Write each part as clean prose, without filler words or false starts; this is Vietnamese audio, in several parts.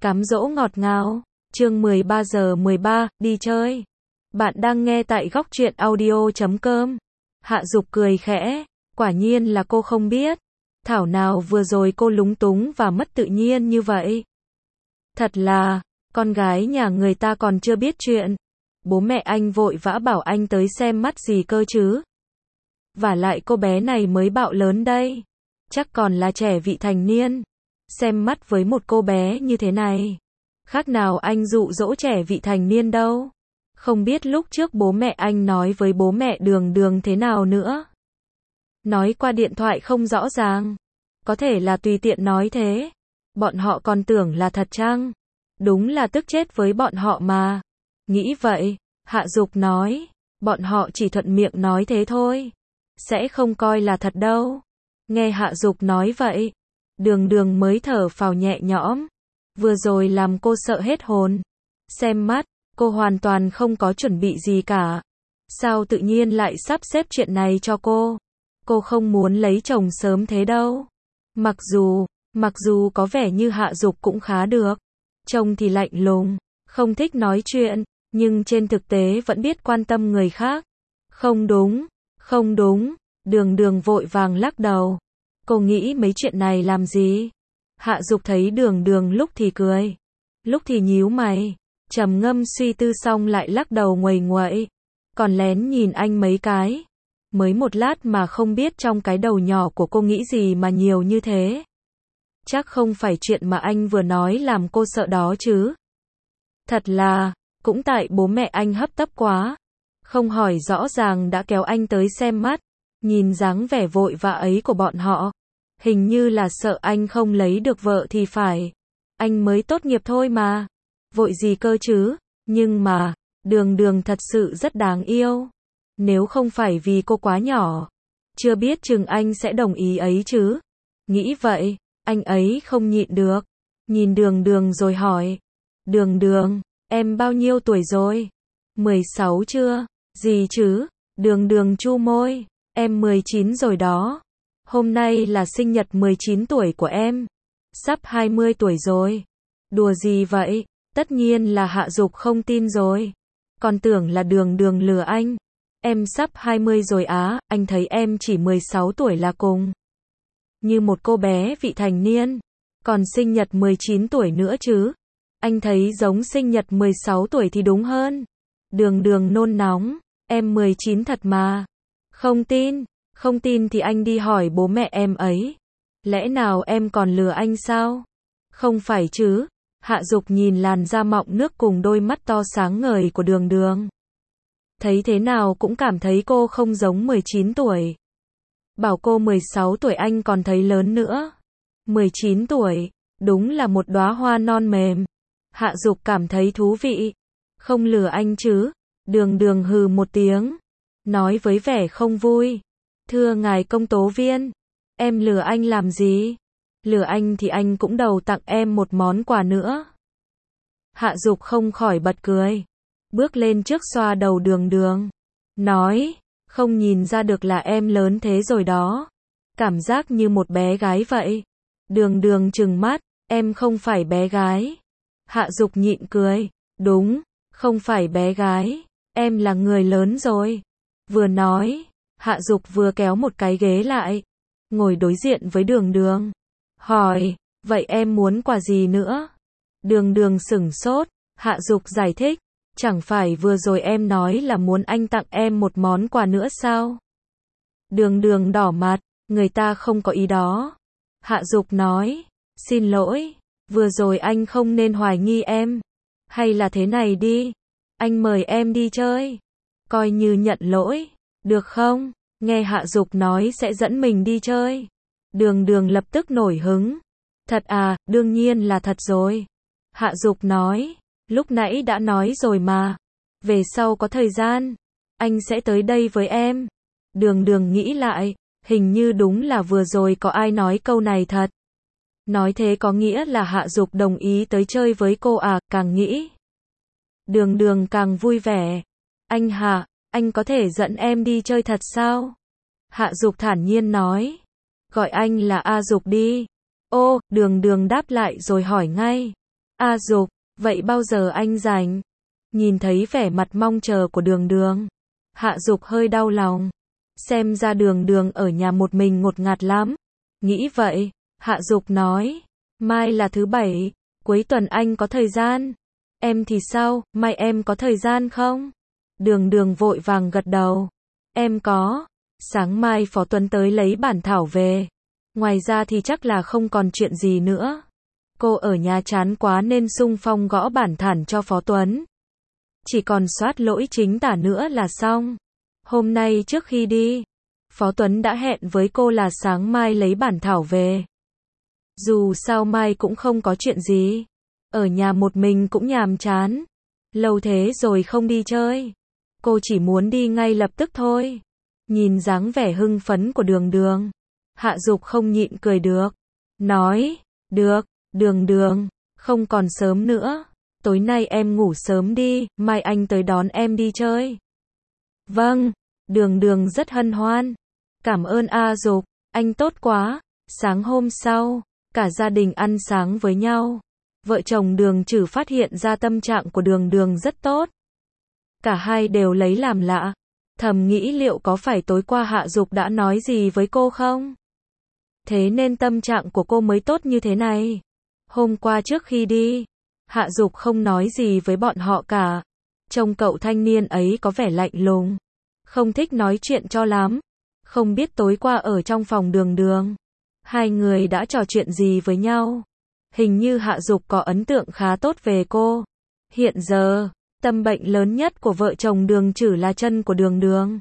Cám dỗ ngọt ngào. Chương 13:13, đi chơi. Bạn đang nghe tại góc truyện audio.com. Hạ Dục cười khẽ, quả nhiên là cô không biết. Thảo nào vừa rồi cô lúng túng và mất tự nhiên như vậy. Thật là, con gái nhà người ta còn chưa biết chuyện. Bố mẹ anh vội vã bảo anh tới xem mắt gì cơ chứ. Vả lại cô bé này mới bạo lớn đây. Chắc còn là trẻ vị thành niên. Xem mắt với một cô bé như thế này. Khác nào anh dụ dỗ trẻ vị thành niên đâu. Không biết lúc trước bố mẹ anh nói với bố mẹ Đường thế nào nữa. Nói qua điện thoại không rõ ràng. Có thể là tùy tiện nói thế. Bọn họ còn tưởng là thật chăng? Đúng là tức chết với bọn họ mà. Nghĩ vậy, Hạ Dục nói. Bọn họ chỉ thuận miệng nói thế thôi. Sẽ không coi là thật đâu. Nghe Hạ Dục nói vậy. Đường mới thở phào nhẹ nhõm. Vừa rồi làm cô sợ hết hồn. Xem mắt, cô hoàn toàn không có chuẩn bị gì cả. Sao tự nhiên lại sắp xếp chuyện này cho cô? Cô không muốn lấy chồng sớm thế đâu. Mặc dù có vẻ như Hạ Dục cũng khá được. Trông thì lạnh lùng, không thích nói chuyện, nhưng trên thực tế vẫn biết quan tâm người khác. Không đúng, Đường vội vàng lắc đầu. Cô nghĩ mấy chuyện này làm gì? Hạ Dục thấy Đường lúc thì cười, lúc thì nhíu mày, trầm ngâm suy tư xong lại lắc đầu nguầy nguậy, còn lén nhìn anh mấy cái. Mới một lát mà không biết trong cái đầu nhỏ của cô nghĩ gì mà nhiều như thế. Chắc không phải chuyện mà anh vừa nói làm cô sợ đó chứ. Thật là, cũng tại bố mẹ anh hấp tấp quá. Không hỏi rõ ràng đã kéo anh tới xem mắt. Nhìn dáng vẻ vội vã ấy của bọn họ. Hình như là sợ anh không lấy được vợ thì phải. Anh mới tốt nghiệp thôi mà. Vội gì cơ chứ. Nhưng mà, Đường thật sự rất đáng yêu. Nếu không phải vì cô quá nhỏ. Chưa biết chừng anh sẽ đồng ý ấy chứ. Nghĩ vậy, anh ấy không nhịn được. Nhìn Đường rồi hỏi. Đường, em bao nhiêu tuổi rồi? 16 chưa? Gì chứ? Đường chu môi. Em 19 rồi đó. Hôm nay là sinh nhật 19 tuổi của em. Sắp 20 tuổi rồi. Đùa gì vậy? Tất nhiên là Hạ Dục không tin rồi. Còn tưởng là Đường lừa anh. Em sắp 20 rồi á, anh thấy em chỉ 16 tuổi là cùng. Như một cô bé vị thành niên. Còn sinh nhật 19 tuổi nữa chứ. Anh thấy giống sinh nhật 16 tuổi thì đúng hơn. Đường nôn nóng. Em 19 thật mà. Không tin thì anh đi hỏi bố mẹ em ấy. Lẽ nào em còn lừa anh sao? Không phải chứ. Hạ Dục nhìn làn da mọng nước cùng đôi mắt to sáng ngời của Đường. Thấy thế nào cũng cảm thấy cô không giống 19 tuổi. Bảo cô 16 tuổi anh còn thấy lớn nữa. 19 tuổi, đúng là một đóa hoa non mềm. Hạ Dục cảm thấy thú vị. Không lừa anh chứ? Đường hừ một tiếng. Nói với vẻ không vui. Thưa ngài công tố viên, em lừa anh làm gì? Lừa anh thì anh cũng đầu tặng em một món quà nữa. Hạ Dục không khỏi bật cười. Bước lên trước xoa đầu Đường. Nói, không nhìn ra được là em lớn thế rồi đó. Cảm giác như một bé gái vậy. Đường trừng mắt, em không phải bé gái. Hạ Dục nhịn cười, đúng, không phải bé gái, em là người lớn rồi. Vừa nói, Hạ Dục vừa kéo một cái ghế lại, ngồi đối diện với Đường. Hỏi, vậy em muốn quà gì nữa? Đường sửng sốt, Hạ Dục giải thích, chẳng phải vừa rồi em nói là muốn anh tặng em một món quà nữa sao? Đường đỏ mặt, người ta không có ý đó. Hạ Dục nói, xin lỗi, vừa rồi anh không nên hoài nghi em. Hay là thế này đi, anh mời em đi chơi, coi như nhận lỗi, được không? Nghe Hạ Dục nói sẽ dẫn mình đi chơi. Đường lập tức nổi hứng. Thật à, đương nhiên là thật rồi. Hạ Dục nói, lúc nãy đã nói rồi mà. Về sau có thời gian, anh sẽ tới đây với em. Đường nghĩ lại, hình như đúng là vừa rồi có ai nói câu này thật. Nói thế có nghĩa là Hạ Dục đồng ý tới chơi với cô à, càng nghĩ. Đường càng vui vẻ. Anh Hạ, anh có thể dẫn em đi chơi thật sao? Hạ Dục thản nhiên nói. Gọi anh là A Dục đi. Ô, Đường đáp lại rồi hỏi ngay. A Dục, vậy bao giờ anh rảnh? Nhìn thấy vẻ mặt mong chờ của Đường Đường, Hạ Dục hơi đau lòng. Xem ra Đường Đường ở nhà một mình ngột ngạt lắm. Nghĩ vậy, Hạ Dục nói, mai là thứ bảy, cuối tuần anh có thời gian. Em thì sao, mai em có thời gian không? Đường Đường vội vàng gật đầu. Em có. Sáng mai Phó Tuấn tới lấy bản thảo về. Ngoài ra thì chắc là không còn chuyện gì nữa. Cô ở nhà chán quá nên xung phong gõ bản thảo cho Phó Tuấn. Chỉ còn soát lỗi chính tả nữa là xong. Hôm nay trước khi đi, Phó Tuấn đã hẹn với cô là sáng mai lấy bản thảo về. Dù sao mai cũng không có chuyện gì. Ở nhà một mình cũng nhàm chán. Lâu thế rồi không đi chơi. Cô chỉ muốn đi ngay lập tức thôi. Nhìn dáng vẻ hưng phấn của Đường Đường, Hạ Dục không nhịn cười được. Nói, được, Đường Đường, không còn sớm nữa. Tối nay em ngủ sớm đi, mai anh tới đón em đi chơi. Vâng, Đường Đường rất hân hoan. Cảm ơn A Dục, anh tốt quá. Sáng hôm sau, cả gia đình ăn sáng với nhau. Vợ chồng Đường Trử phát hiện ra tâm trạng của Đường Đường rất tốt. Cả hai đều lấy làm lạ. Thầm nghĩ liệu có phải tối qua Hạ Dục đã nói gì với cô không? Thế nên tâm trạng của cô mới tốt như thế này. Hôm qua trước khi đi, Hạ Dục không nói gì với bọn họ cả. Trông cậu thanh niên ấy có vẻ lạnh lùng, không thích nói chuyện cho lắm. Không biết tối qua ở trong phòng Đường Đường, hai người đã trò chuyện gì với nhau. Hình như Hạ Dục có ấn tượng khá tốt về cô. Hiện giờ, tâm bệnh lớn nhất của vợ chồng Đường Trử là chân của Đường Đường.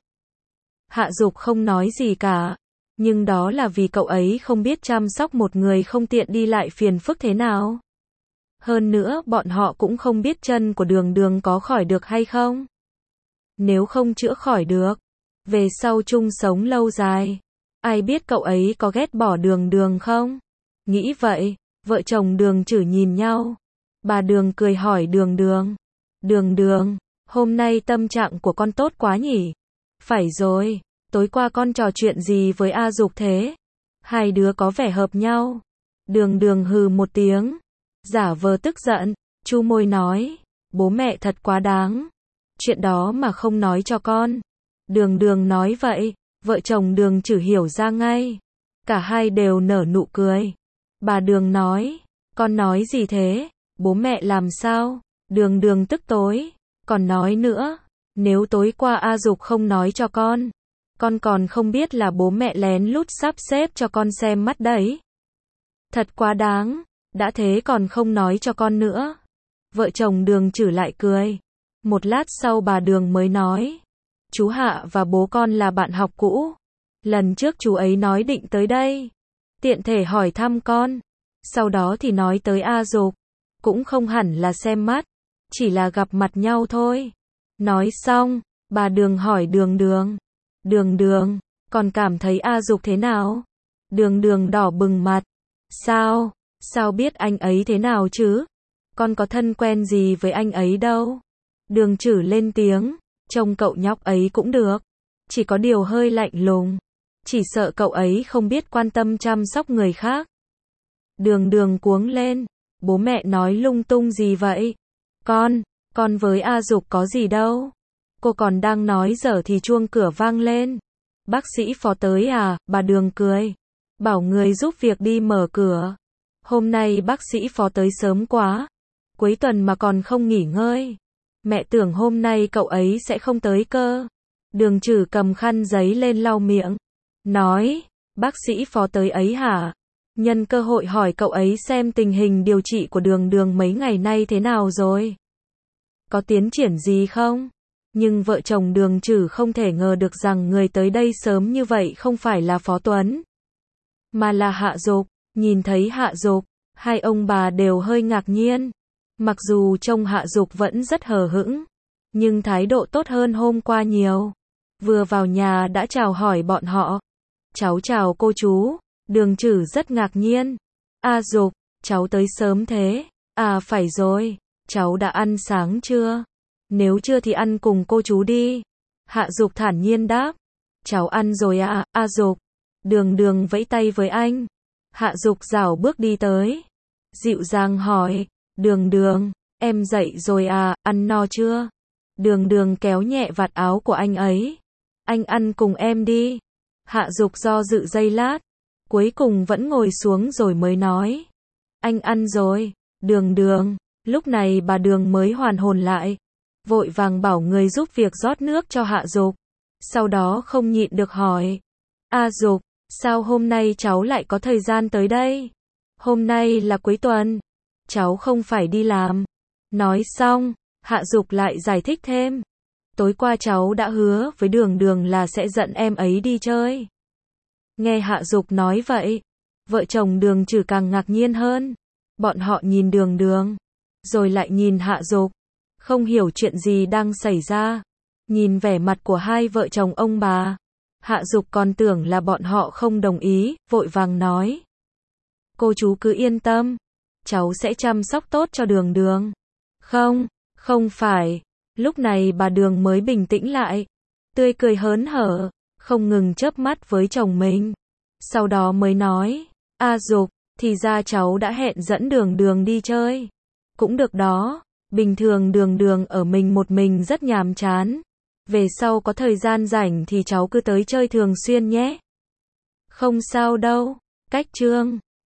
Hạ Dục không nói gì cả, nhưng đó là vì cậu ấy không biết chăm sóc một người không tiện đi lại phiền phức thế nào. Hơn nữa bọn họ cũng không biết chân của Đường Đường có khỏi được hay không. Nếu không chữa khỏi được, về sau chung sống lâu dài, ai biết cậu ấy có ghét bỏ Đường Đường không? Nghĩ vậy, vợ chồng Đường Trử nhìn nhau. Bà Đường cười hỏi Đường Đường. Đường Đường, hôm nay tâm trạng của con tốt quá nhỉ? Phải rồi, tối qua con trò chuyện gì với A Dục thế? Hai đứa có vẻ hợp nhau. Đường Đường hừ một tiếng, giả vờ tức giận, chu môi nói, bố mẹ thật quá đáng. Chuyện đó mà không nói cho con. Đường Đường nói vậy, vợ chồng Đường Trử hiểu ra ngay. Cả hai đều nở nụ cười. Bà Đường nói, con nói gì thế? Bố mẹ làm sao? Đường Đường tức tối, còn nói nữa, nếu tối qua A Dục không nói cho con còn không biết là bố mẹ lén lút sắp xếp cho con xem mắt đấy. Thật quá đáng, đã thế còn không nói cho con nữa. Vợ chồng Đường Trử lại cười. Một lát sau bà Đường mới nói, chú Hạ và bố con là bạn học cũ. Lần trước chú ấy nói định tới đây, tiện thể hỏi thăm con. Sau đó thì nói tới A Dục, cũng không hẳn là xem mắt, chỉ là gặp mặt nhau thôi. Nói xong, bà Đường hỏi Đường Đường. Đường Đường, còn cảm thấy A Dục thế nào? Đường Đường đỏ bừng mặt. Sao? Sao biết anh ấy thế nào chứ? Con có thân quen gì với anh ấy đâu. Đường Trử lên tiếng, trông cậu nhóc ấy cũng được. Chỉ có điều hơi lạnh lùng. Chỉ sợ cậu ấy không biết quan tâm chăm sóc người khác. Đường Đường cuống lên. Bố mẹ nói lung tung gì vậy? Con với A Dục có gì đâu. Cô còn đang nói dở thì chuông cửa vang lên. Bác sĩ Phó tới à? Bà Đường cười. Bảo người giúp việc đi mở cửa. Hôm nay bác sĩ Phó tới sớm quá. Cuối tuần mà còn không nghỉ ngơi. Mẹ tưởng hôm nay cậu ấy sẽ không tới cơ. Đường Trử cầm khăn giấy lên lau miệng. Nói, bác sĩ Phó tới ấy hả? Nhân cơ hội hỏi cậu ấy xem tình hình điều trị của Đường Đường mấy ngày nay thế nào rồi. Có tiến triển gì không? Nhưng vợ chồng Đường Trử không thể ngờ được rằng người tới đây sớm như vậy không phải là Phó Tuấn, mà là Hạ Dục. Nhìn thấy Hạ Dục, hai ông bà đều hơi ngạc nhiên. Mặc dù trông Hạ Dục vẫn rất hờ hững, nhưng thái độ tốt hơn hôm qua nhiều. Vừa vào nhà đã chào hỏi bọn họ. Cháu chào cô chú. Đường Trử rất ngạc nhiên. A Dục, cháu tới sớm thế. À phải rồi, cháu đã ăn sáng chưa? Nếu chưa thì ăn cùng cô chú đi. Hạ Dục thản nhiên đáp. Cháu ăn rồi ạ, A Dục. Đường Đường vẫy tay với anh. Hạ Dục rảo bước đi tới. Dịu dàng hỏi. Đường Đường, em dậy rồi à, ăn no chưa? Đường Đường kéo nhẹ vạt áo của anh ấy. Anh ăn cùng em đi. Hạ Dục do dự giây lát, cuối cùng vẫn ngồi xuống rồi mới nói. Anh ăn rồi. Đường Đường, lúc này bà Đường mới hoàn hồn lại, vội vàng bảo người giúp việc rót nước cho Hạ Dục. Sau đó không nhịn được hỏi. A Dục, sao hôm nay cháu lại có thời gian tới đây? Hôm nay là cuối tuần, cháu không phải đi làm. Nói xong, Hạ Dục lại giải thích thêm. Tối qua cháu đã hứa với Đường Đường là sẽ dẫn em ấy đi chơi. Nghe Hạ Dục nói vậy, vợ chồng Đường Trừ càng ngạc nhiên hơn. Bọn họ nhìn Đường Đường, rồi lại nhìn Hạ Dục, không hiểu chuyện gì đang xảy ra. Nhìn vẻ mặt của hai vợ chồng ông bà, Hạ Dục còn tưởng là bọn họ không đồng ý, vội vàng nói. Cô chú cứ yên tâm, cháu sẽ chăm sóc tốt cho Đường Đường. Không, không phải. Lúc này bà Đường mới bình tĩnh lại, tươi cười hớn hở, không ngừng chớp mắt với chồng mình. Sau đó mới nói, A Dục, thì ra cháu đã hẹn dẫn Đường Đường đi chơi. Cũng được đó, bình thường Đường Đường ở một mình rất nhàm chán. Về sau có thời gian rảnh thì cháu cứ tới chơi thường xuyên nhé. Không sao đâu, cách chương.